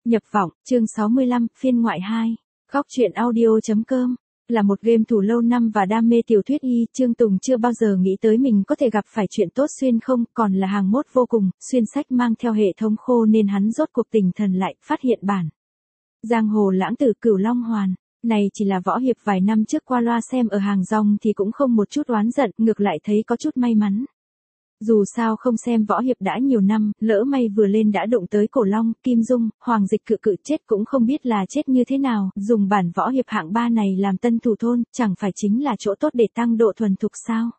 Nhập vọng, chương 65, phiên ngoại 2. Góc truyện audio.com là một game thủ lâu năm và đam mê tiểu thuyết y, Chương Tùng chưa bao giờ nghĩ tới mình có thể gặp phải chuyện tốt xuyên không, còn là hàng mốt vô cùng, xuyên sách mang theo hệ thống khô nên hắn rốt cuộc tỉnh thần lại, phát hiện bản giang hồ lãng tử Cửu Long Hoàn. Này chỉ là võ hiệp vài năm trước qua loa xem ở hàng rong thì cũng không một chút oán giận, ngược lại thấy có chút may mắn. Dù sao không xem võ hiệp đã nhiều năm, lỡ may vừa lên đã đụng tới Cổ Long, Kim Dung, Hoàng Dịch Cự chết cũng không biết là chết như thế nào, dùng bản võ hiệp hạng 3 này làm tân thủ thôn, chẳng phải chính là chỗ tốt để tăng độ thuần thục sao?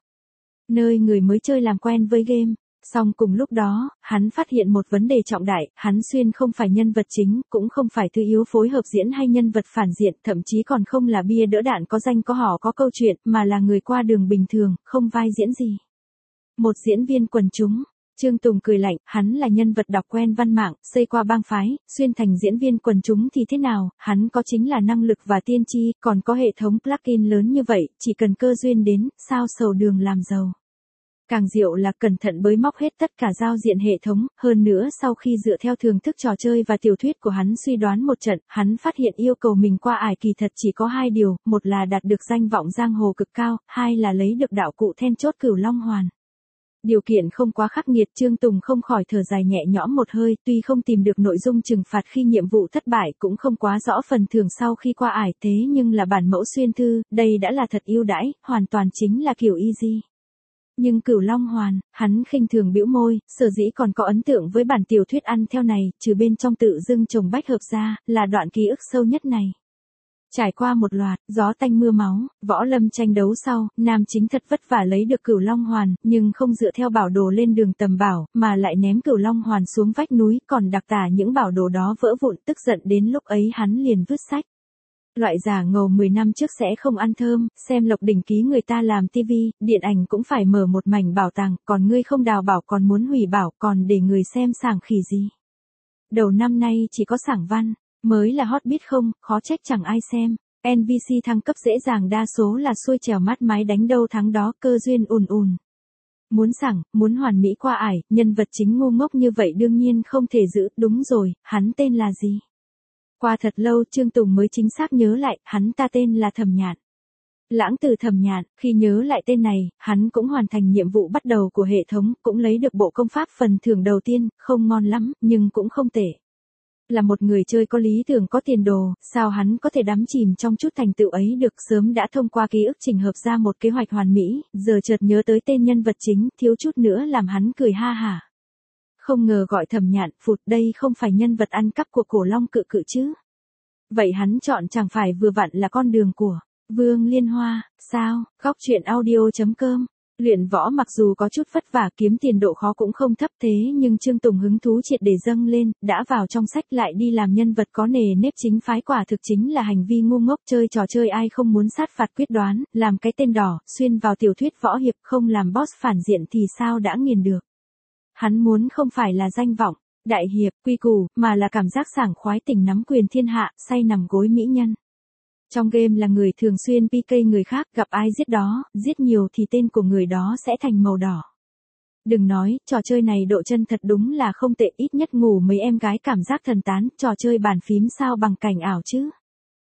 Nơi người mới chơi làm quen với game. Song cùng lúc đó, hắn phát hiện một vấn đề trọng đại, hắn xuyên không phải nhân vật chính, cũng không phải thứ yếu phối hợp diễn hay nhân vật phản diện, thậm chí còn không là bia đỡ đạn có danh có họ có câu chuyện, mà là người qua đường bình thường, không vai diễn gì. Một diễn viên quần chúng. Chương Tùng cười lạnh, hắn là nhân vật đọc quen văn mạng, xây qua bang phái, xuyên thành diễn viên quần chúng thì thế nào, hắn có chính là năng lực và tiên tri, còn có hệ thống plugin lớn như vậy, chỉ cần cơ duyên đến, sao sầu đường làm giàu. Càng diệu là cẩn thận bới móc hết tất cả giao diện hệ thống, hơn nữa sau khi dựa theo thưởng thức trò chơi và tiểu thuyết của hắn suy đoán một trận, hắn phát hiện yêu cầu mình qua ải kỳ thật chỉ có hai điều, một là đạt được danh vọng giang hồ cực cao, hai là lấy được đạo cụ then chốt Cửu Long Hoàn. Điều kiện không quá khắc nghiệt, Chương Tùng không khỏi thở dài nhẹ nhõm một hơi, tuy không tìm được nội dung trừng phạt khi nhiệm vụ thất bại, cũng không quá rõ phần thưởng sau khi qua ải, thế nhưng là bản mẫu xuyên thư, đây đã là thật ưu đãi, hoàn toàn chính là kiểu easy. Nhưng Cửu Long Hoàn, hắn khinh thường bĩu môi, sở dĩ còn có ấn tượng với bản tiểu thuyết ăn theo này, trừ bên trong tự dưng trồng bách hợp ra, là đoạn ký ức sâu nhất này. Trải qua một loạt, gió tanh mưa máu, võ lâm tranh đấu sau, nam chính thật vất vả lấy được Cửu Long Hoàn, nhưng không dựa theo bảo đồ lên đường tầm bảo, mà lại ném Cửu Long Hoàn xuống vách núi, còn đặc tả những bảo đồ đó vỡ vụn, tức giận đến lúc ấy hắn liền vứt sách. Loại giả ngầu 10 năm trước sẽ không ăn thơm, xem Lộc Đỉnh Ký người ta làm tivi, điện ảnh cũng phải mở một mảnh bảo tàng, còn ngươi không đào bảo còn muốn hủy bảo, còn để người xem sảng khỉ gì. Đầu năm nay chỉ có sảng văn, mới là hot bit không, khó trách chẳng ai xem. NPC thăng cấp dễ dàng đa số là xuôi trèo mắt mái đánh đâu thắng đó, cơ duyên ùn ùn. Muốn sảng, muốn hoàn mỹ qua ải, nhân vật chính ngu ngốc như vậy đương nhiên không thể giữ, đúng rồi, hắn tên là gì? Qua thật lâu Chương Tùng mới chính xác nhớ lại, hắn ta tên là Thẩm Nhạn. Lãng tử Thẩm Nhạn, khi nhớ lại tên này, hắn cũng hoàn thành nhiệm vụ bắt đầu của hệ thống, cũng lấy được bộ công pháp phần thưởng đầu tiên, không ngon lắm, nhưng cũng không tệ. Là một người chơi có lý tưởng có tiền đồ, sao hắn có thể đắm chìm trong chút thành tựu ấy được, sớm đã thông qua ký ức chỉnh hợp ra một kế hoạch hoàn mỹ, giờ chợt nhớ tới tên nhân vật chính, thiếu chút nữa làm hắn cười ha hả. Không ngờ gọi Thẩm Nhạn, phụt, đây không phải nhân vật ăn cắp của Cổ Long Cự chứ. Vậy hắn chọn chẳng phải vừa vặn là con đường của Vương Liên Hoa, sao? Góc truyện audio.com. Luyện võ mặc dù có chút vất vả, kiếm tiền độ khó cũng không thấp, thế nhưng Chương Tùng hứng thú triệt để dâng lên, đã vào trong sách lại đi làm nhân vật có nề nếp chính phái, quả thực chính là hành vi ngu ngốc, chơi trò chơi ai không muốn sát phạt quyết đoán, làm cái tên đỏ, xuyên vào tiểu thuyết võ hiệp, không làm boss phản diện thì sao đã nghiền được. Hắn muốn không phải là danh vọng, đại hiệp, quy củ, mà là cảm giác sảng khoái tỉnh nắm quyền thiên hạ, say nằm gối mỹ nhân. Trong game là người thường xuyên PK người khác, gặp ai giết đó, giết nhiều thì tên của người đó sẽ thành màu đỏ. Đừng nói, trò chơi này độ chân thật đúng là không tệ, ít nhất ngủ mấy em gái cảm giác thần tán, trò chơi bàn phím sao bằng cảnh ảo chứ.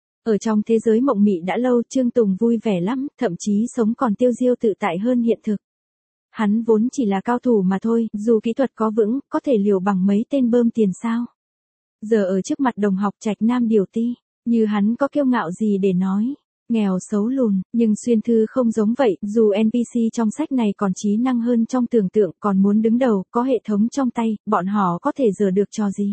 Ở trong thế giới mộng mị đã lâu, Chương Tùng vui vẻ lắm, thậm chí sống còn tiêu diêu tự tại hơn hiện thực. Hắn vốn chỉ là cao thủ mà thôi, dù kỹ thuật có vững, có thể liều bằng mấy tên bơm tiền sao. Giờ ở trước mặt đồng học Trạch Nam Điều Ti, như hắn có kiêu ngạo gì để nói. Nghèo xấu lùn, nhưng xuyên thư không giống vậy, dù NPC trong sách này còn trí năng hơn trong tưởng tượng, còn muốn đứng đầu, có hệ thống trong tay, bọn họ có thể dở được trò gì.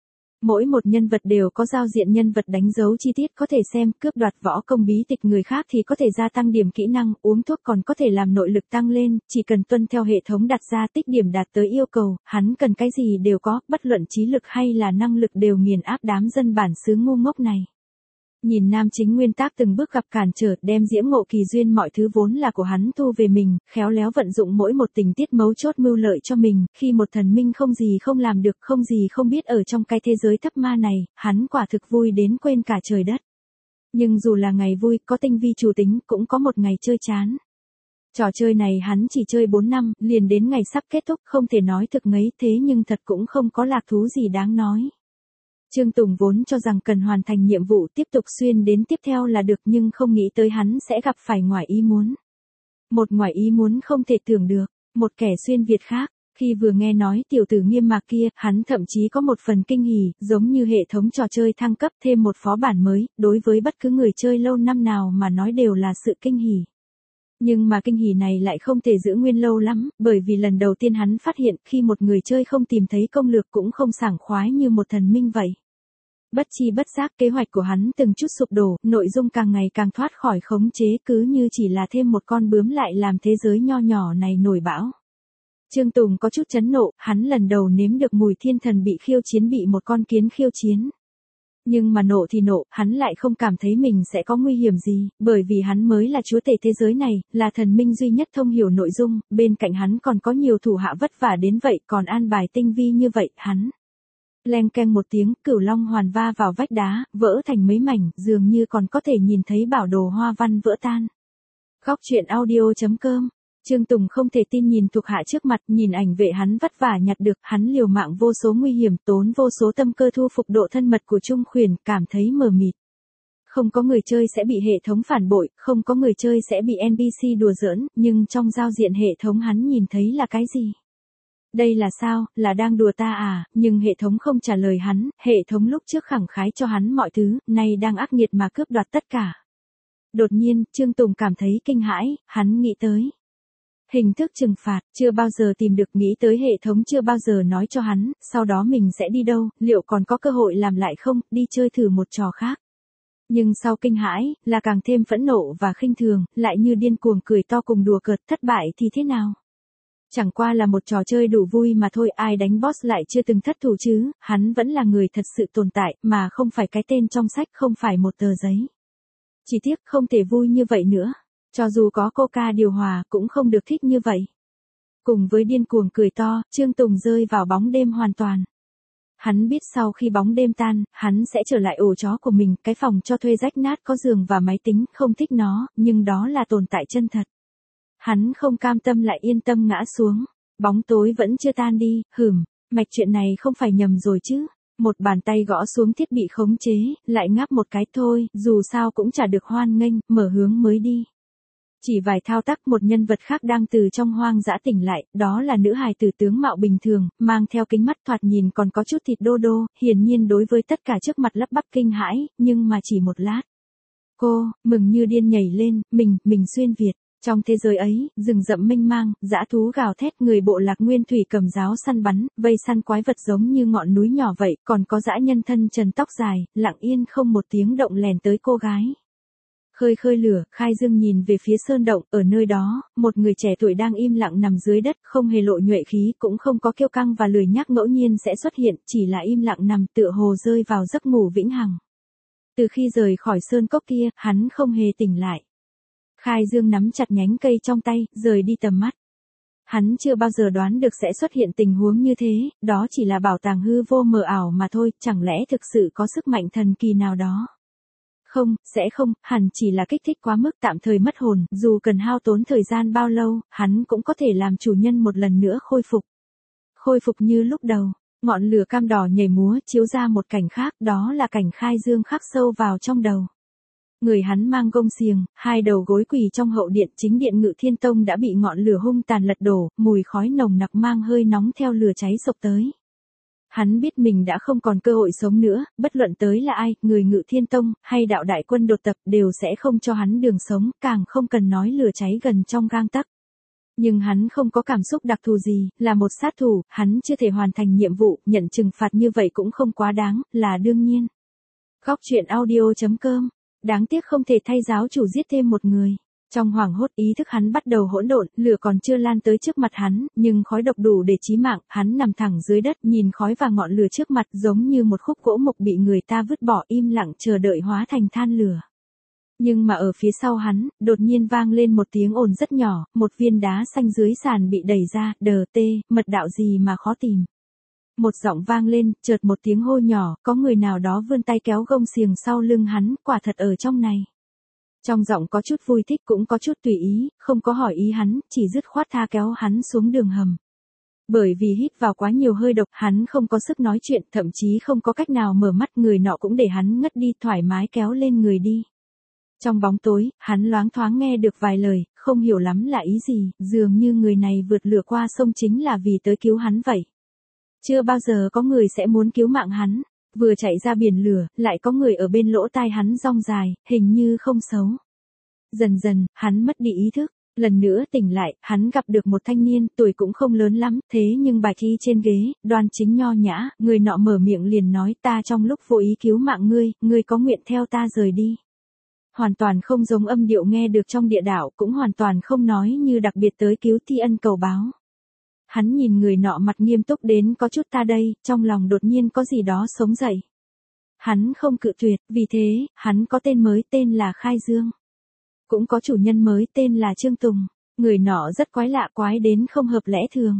Mỗi một nhân vật đều có giao diện nhân vật đánh dấu chi tiết, có thể xem, cướp đoạt võ công bí tịch người khác thì có thể gia tăng điểm kỹ năng, uống thuốc còn có thể làm nội lực tăng lên, chỉ cần tuân theo hệ thống đặt ra tích điểm đạt tới yêu cầu, hắn cần cái gì đều có, bất luận trí lực hay là năng lực đều nghiền áp đám dân bản xứ ngu ngốc này. Nhìn nam chính nguyên tác từng bước gặp cản trở, đem diễm ngộ kỳ duyên mọi thứ vốn là của hắn thu về mình, khéo léo vận dụng mỗi một tình tiết mấu chốt mưu lợi cho mình, khi một thần minh không gì không làm được, không gì không biết ở trong cái thế giới thấp ma này, hắn quả thực vui đến quên cả trời đất. Nhưng dù là ngày vui, có tinh vi chủ tính, cũng có một ngày chơi chán. Trò chơi này hắn chỉ chơi 4 năm, liền đến ngày sắp kết thúc, không thể nói thực ngấy, thế nhưng thật cũng không có lạc thú gì đáng nói. Trương Tùng vốn cho rằng cần hoàn thành nhiệm vụ tiếp tục xuyên đến tiếp theo là được nhưng không nghĩ tới hắn sẽ gặp phải ngoại ý muốn. Một ngoại ý muốn không thể tưởng được, một kẻ xuyên Việt khác. Khi vừa nghe nói tiểu tử Nghiêm Mạc kia, hắn thậm chí có một phần kinh hỉ, giống như hệ thống trò chơi thăng cấp thêm một phó bản mới, đối với bất cứ người chơi lâu năm nào mà nói đều là sự kinh hỉ. Nhưng mà kinh hỉ này lại không thể giữ nguyên lâu lắm, bởi vì lần đầu tiên hắn phát hiện khi một người chơi không tìm thấy công lược cũng không sảng khoái như một thần minh vậy. Bất chi bất giác kế hoạch của hắn từng chút sụp đổ, nội dung càng ngày càng thoát khỏi khống chế cứ như chỉ là thêm một con bướm lại làm thế giới nho nhỏ này nổi bão. Trương Tùng có chút chấn nộ, hắn lần đầu nếm được mùi thiên thần bị khiêu chiến bị một con kiến khiêu chiến. Nhưng mà nộ thì nộ, hắn lại không cảm thấy mình sẽ có nguy hiểm gì, bởi vì hắn mới là chúa tể thế giới này, là thần minh duy nhất thông hiểu nội dung, bên cạnh hắn còn có nhiều thủ hạ vất vả đến vậy, còn an bài tinh vi như vậy, hắn. Leng keng một tiếng, cửu long hoàn va vào vách đá, vỡ thành mấy mảnh, dường như còn có thể nhìn thấy bảo đồ hoa văn vỡ tan. Góc truyện audio.com. Trương Tùng không thể tin nhìn thuộc hạ trước mặt, nhìn ảnh vệ hắn vất vả nhặt được, hắn liều mạng vô số nguy hiểm, tốn vô số tâm cơ thu phục độ thân mật của Trung Khuyển, cảm thấy mờ mịt. Không có người chơi sẽ bị hệ thống phản bội, không có người chơi sẽ bị NPC đùa giỡn, nhưng trong giao diện hệ thống hắn nhìn thấy là cái gì? Đây là sao, là đang đùa ta à, nhưng hệ thống không trả lời hắn, hệ thống lúc trước khẳng khái cho hắn mọi thứ, nay đang ác nghiệt mà cướp đoạt tất cả. Đột nhiên, Trương Tùng cảm thấy kinh hãi, hắn nghĩ tới. Hình thức trừng phạt, chưa bao giờ tìm được, nghĩ tới hệ thống chưa bao giờ nói cho hắn, sau đó mình sẽ đi đâu, liệu còn có cơ hội làm lại không, đi chơi thử một trò khác. Nhưng sau kinh hãi, là càng thêm phẫn nộ và khinh thường, lại như điên cuồng cười to cùng đùa cợt, thất bại thì thế nào? Chẳng qua là một trò chơi đủ vui mà thôi, ai đánh boss lại chưa từng thất thủ chứ, hắn vẫn là người thật sự tồn tại, mà không phải cái tên trong sách, không phải một tờ giấy. Chỉ tiếc không thể vui như vậy nữa. Cho dù có Coca điều hòa cũng không được thích như vậy. Cùng với điên cuồng cười to, Trương Tùng rơi vào bóng đêm hoàn toàn. Hắn biết sau khi bóng đêm tan, hắn sẽ trở lại ổ chó của mình, cái phòng cho thuê rách nát có giường và máy tính, không thích nó, nhưng đó là tồn tại chân thật. Hắn không cam tâm lại yên tâm ngã xuống. Bóng tối vẫn chưa tan đi, mạch chuyện này không phải nhầm rồi chứ. Một bàn tay gõ xuống thiết bị khống chế, lại ngáp một cái thôi, dù sao cũng chả được hoan nghênh, mở hướng mới đi. Chỉ vài thao tác một nhân vật khác đang từ trong hoang dã tỉnh lại, đó là nữ hài tử tướng mạo bình thường, mang theo kính mắt thoạt nhìn còn có chút thịt đô đô, hiển nhiên đối với tất cả trước mặt lắp bắp kinh hãi, nhưng mà chỉ một lát. Cô, mừng như điên nhảy lên, mình xuyên Việt. Trong thế giới ấy, rừng rậm mênh mang, dã thú gào thét, người bộ lạc nguyên thủy cầm giáo săn bắn, vây săn quái vật giống như ngọn núi nhỏ vậy, còn có dã nhân thân trần tóc dài, lặng yên không một tiếng động lèn tới cô gái. Khơi lửa, Khai Dương nhìn về phía sơn động, ở nơi đó, một người trẻ tuổi đang im lặng nằm dưới đất, không hề lộ nhuệ khí, cũng không có kiêu căng và lười nhác ngẫu nhiên sẽ xuất hiện, chỉ là im lặng nằm tựa hồ rơi vào giấc ngủ vĩnh hằng. Từ khi rời khỏi sơn cốc kia, hắn không hề tỉnh lại. Khai Dương nắm chặt nhánh cây trong tay, rời đi tầm mắt. Hắn chưa bao giờ đoán được sẽ xuất hiện tình huống như thế, đó chỉ là bảo tàng hư vô mờ ảo mà thôi, chẳng lẽ thực sự có sức mạnh thần kỳ nào đó? Không, sẽ không, hẳn chỉ là kích thích quá mức tạm thời mất hồn, dù cần hao tốn thời gian bao lâu, hắn cũng có thể làm chủ nhân một lần nữa khôi phục. Khôi phục như lúc đầu, ngọn lửa cam đỏ nhảy múa chiếu ra một cảnh khác, đó là cảnh Khai Dương khắc sâu vào trong đầu. Người hắn mang gông xiềng, hai đầu gối quỳ trong hậu điện, chính điện Ngự Thiên Tông đã bị ngọn lửa hung tàn lật đổ, mùi khói nồng nặc mang hơi nóng theo lửa cháy sộc tới. Hắn biết mình đã không còn cơ hội sống nữa, bất luận tới là ai, người Ngự Thiên Tông, hay đạo đại quân đột tập đều sẽ không cho hắn đường sống, càng không cần nói lửa cháy gần trong gang tấc. Nhưng hắn không có cảm xúc đặc thù gì, là một sát thủ, hắn chưa thể hoàn thành nhiệm vụ, nhận trừng phạt như vậy cũng không quá đáng, là đương nhiên. Góc truyện audio.com. Đáng tiếc không thể thay giáo chủ giết thêm một người. Trong hoảng hốt ý thức hắn bắt đầu hỗn độn, lửa còn chưa lan tới trước mặt hắn, nhưng khói độc đủ để chí mạng, hắn nằm thẳng dưới đất nhìn khói và ngọn lửa trước mặt giống như một khúc gỗ mục bị người ta vứt bỏ im lặng chờ đợi hóa thành than lửa. Nhưng mà ở phía sau hắn, đột nhiên vang lên một tiếng ồn rất nhỏ, một viên đá xanh dưới sàn bị đẩy ra, mật đạo gì mà khó tìm. Một giọng vang lên, chợt một tiếng hô nhỏ, có người nào đó vươn tay kéo gông xiềng sau lưng hắn, quả thật ở trong này. Trong giọng có chút vui thích cũng có chút tùy ý, không có hỏi ý hắn, chỉ dứt khoát tha kéo hắn xuống đường hầm. Bởi vì hít vào quá nhiều hơi độc, hắn không có sức nói chuyện, thậm chí không có cách nào mở mắt, người nọ cũng để hắn ngất đi, thoải mái kéo lên người đi. Trong bóng tối, hắn loáng thoáng nghe được vài lời, không hiểu lắm là ý gì, dường như người này vượt lửa qua sông chính là vì tới cứu hắn vậy. Chưa bao giờ có người sẽ muốn cứu mạng hắn, vừa chạy ra biển lửa, lại có người ở bên lỗ tai hắn rong dài, hình như không xấu. Dần dần, hắn mất đi ý thức. Lần nữa tỉnh lại, hắn gặp được một thanh niên, tuổi cũng không lớn lắm, thế nhưng bài thi trên ghế, đoan chính nho nhã, người nọ mở miệng liền nói, ta trong lúc vô ý cứu mạng ngươi có nguyện theo ta rời đi. Hoàn toàn không giống âm điệu nghe được trong địa đạo, cũng hoàn toàn không nói như đặc biệt tới cứu thi ân cầu báo. Hắn nhìn người nọ mặt nghiêm túc đến có chút ta đây, trong lòng đột nhiên có gì đó sống dậy. Hắn không cự tuyệt, vì thế, hắn có tên mới tên là Khai Dương. Cũng có chủ nhân mới tên là Trương Tùng, người nọ rất quái lạ, quái đến không hợp lẽ thường.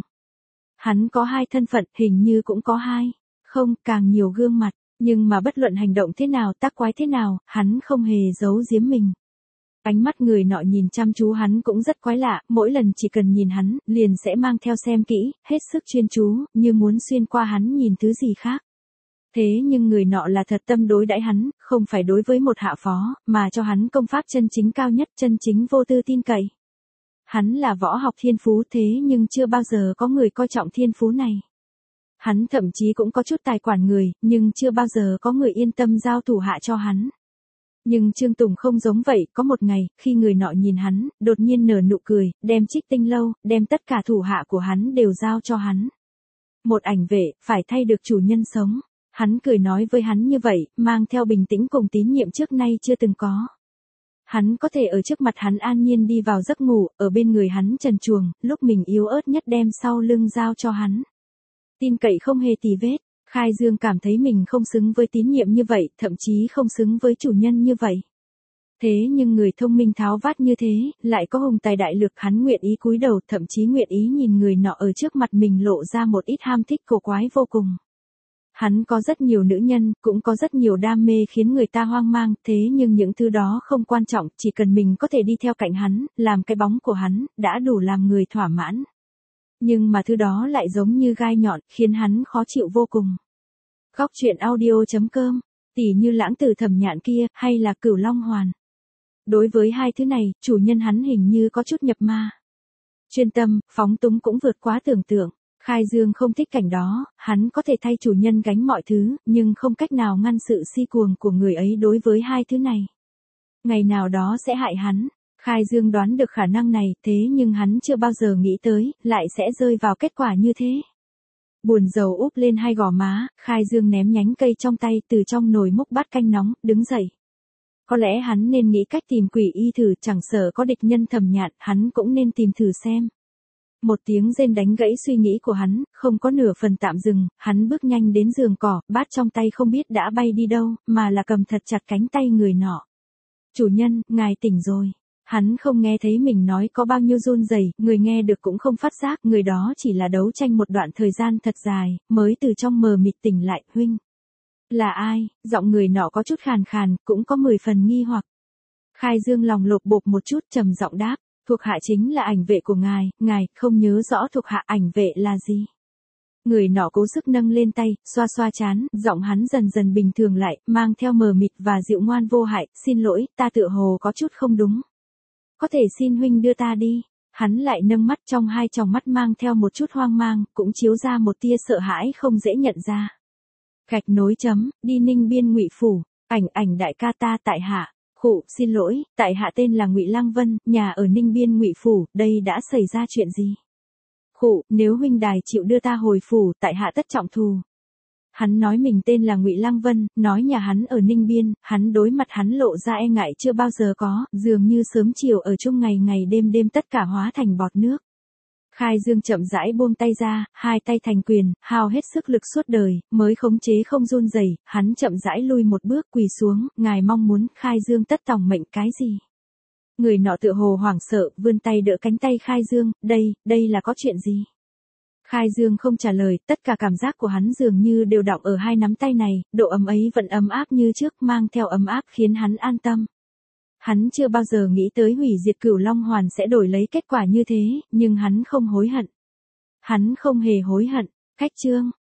Hắn có hai thân phận, hình như cũng có hai, không, càng nhiều gương mặt, nhưng mà bất luận hành động thế nào, tác quái thế nào, hắn không hề giấu giếm mình. Ánh mắt người nọ nhìn chăm chú hắn cũng rất quái lạ, mỗi lần chỉ cần nhìn hắn, liền sẽ mang theo xem kỹ, hết sức chuyên chú, như muốn xuyên qua hắn nhìn thứ gì khác. Thế nhưng người nọ là thật tâm đối đãi hắn, không phải đối với một hạ phó, mà cho hắn công pháp chân chính cao nhất, chân chính vô tư tin cậy. Hắn là võ học thiên phú thế nhưng chưa bao giờ có người coi trọng thiên phú này. Hắn thậm chí cũng có chút tài quản người, nhưng chưa bao giờ có người yên tâm giao thủ hạ cho hắn. Nhưng Trương Tùng không giống vậy, có một ngày, khi người nọ nhìn hắn, đột nhiên nở nụ cười, đem Trích Tinh Lâu, đem tất cả thủ hạ của hắn đều giao cho hắn. Một ảnh vệ, phải thay được chủ nhân sống. Hắn cười nói với hắn như vậy, mang theo bình tĩnh cùng tín nhiệm trước nay chưa từng có. Hắn có thể ở trước mặt hắn an nhiên đi vào giấc ngủ, ở bên người hắn trần truồng, lúc mình yếu ớt nhất đem sau lưng giao cho hắn. Tin cậy không hề tì vết, Khai Dương cảm thấy mình không xứng với tín nhiệm như vậy, thậm chí không xứng với chủ nhân như vậy. Thế nhưng người thông minh tháo vát như thế, lại có hùng tài đại lực, hắn nguyện ý cúi đầu, thậm chí nguyện ý nhìn người nọ ở trước mặt mình lộ ra một ít ham thích cổ quái vô cùng. Hắn có rất nhiều nữ nhân, cũng có rất nhiều đam mê khiến người ta hoang mang, thế nhưng những thứ đó không quan trọng, chỉ cần mình có thể đi theo cạnh hắn, làm cái bóng của hắn, đã đủ làm người thỏa mãn. Nhưng mà thứ đó lại giống như gai nhọn, khiến hắn khó chịu vô cùng. Góc truyện audio.com, tỉ như Lãng Tử Thẩm Nhạn kia, hay là Cửu Long Hoàn. Đối với hai thứ này, chủ nhân hắn hình như có chút nhập ma. Chuyên tâm, phóng túng cũng vượt quá tưởng tượng. Khai Dương không thích cảnh đó, hắn có thể thay chủ nhân gánh mọi thứ, nhưng không cách nào ngăn sự si cuồng của người ấy đối với hai thứ này. Ngày nào đó sẽ hại hắn. Khai Dương đoán được khả năng này, thế nhưng hắn chưa bao giờ nghĩ tới, lại sẽ rơi vào kết quả như thế. Buồn rầu úp lên hai gò má, Khai Dương ném nhánh cây trong tay từ trong nồi múc bát canh nóng, đứng dậy. Có lẽ hắn nên nghĩ cách tìm quỷ y thử, chẳng sợ có địch nhân Thẩm Nhạn, hắn cũng nên tìm thử xem. Một tiếng rên đánh gãy suy nghĩ của hắn, không có nửa phần tạm dừng, hắn bước nhanh đến giường cỏ, bát trong tay không biết đã bay đi đâu, mà là cầm thật chặt cánh tay người nọ. Chủ nhân, ngài tỉnh rồi. Hắn không nghe thấy mình nói có bao nhiêu run rẩy, người nghe được cũng không phát giác, người đó chỉ là đấu tranh một đoạn thời gian thật dài, mới từ trong mờ mịt tỉnh lại, huynh. Là ai? Giọng người nọ có chút khàn khàn, cũng có 10 phần nghi hoặc. Khai Dương lòng lột bột một chút trầm giọng đáp. Thuộc hạ chính là ảnh vệ của ngài không nhớ rõ thuộc hạ ảnh vệ là gì. Người nọ cố sức nâng lên tay, xoa xoa trán, giọng hắn dần dần bình thường lại, mang theo mờ mịt và dịu ngoan vô hại, xin lỗi, ta tựa hồ có chút không đúng. Có thể xin huynh đưa ta đi. Hắn lại nâng mắt, trong hai tròng mắt mang theo một chút hoang mang, cũng chiếu ra một tia sợ hãi không dễ nhận ra. Gạch nối chấm, đi Ninh Biên Ngụy Phủ, ảnh đại ca ta tại hạ. Khụ, xin lỗi, tại hạ tên là Ngụy Lăng Vân, nhà ở Ninh Biên Ngụy Phủ, đây đã xảy ra chuyện gì? Khụ, nếu huynh đài chịu đưa ta hồi phủ, tại hạ tất trọng thù. Hắn nói mình tên là Ngụy Lăng Vân, nói nhà hắn ở Ninh Biên, hắn đối mặt hắn lộ ra e ngại chưa bao giờ có, dường như sớm chiều ở chung ngày đêm tất cả hóa thành bọt nước. Khai Dương chậm rãi buông tay ra, hai tay thành quyền, hao hết sức lực suốt đời, mới khống chế không run rẩy, hắn chậm rãi lui một bước quỳ xuống, ngài mong muốn Khai Dương tất tòng mệnh cái gì? Người nọ tựa hồ hoảng sợ, vươn tay đỡ cánh tay Khai Dương, đây là có chuyện gì? Khai Dương không trả lời, tất cả cảm giác của hắn dường như đều đọng ở hai nắm tay này, độ ấm ấy vẫn ấm áp như trước, mang theo ấm áp khiến hắn an tâm. Hắn chưa bao giờ nghĩ tới hủy diệt Cửu Long Hoàn sẽ đổi lấy kết quả như thế, nhưng hắn không hối hận. Hắn không hề hối hận. Khách chương.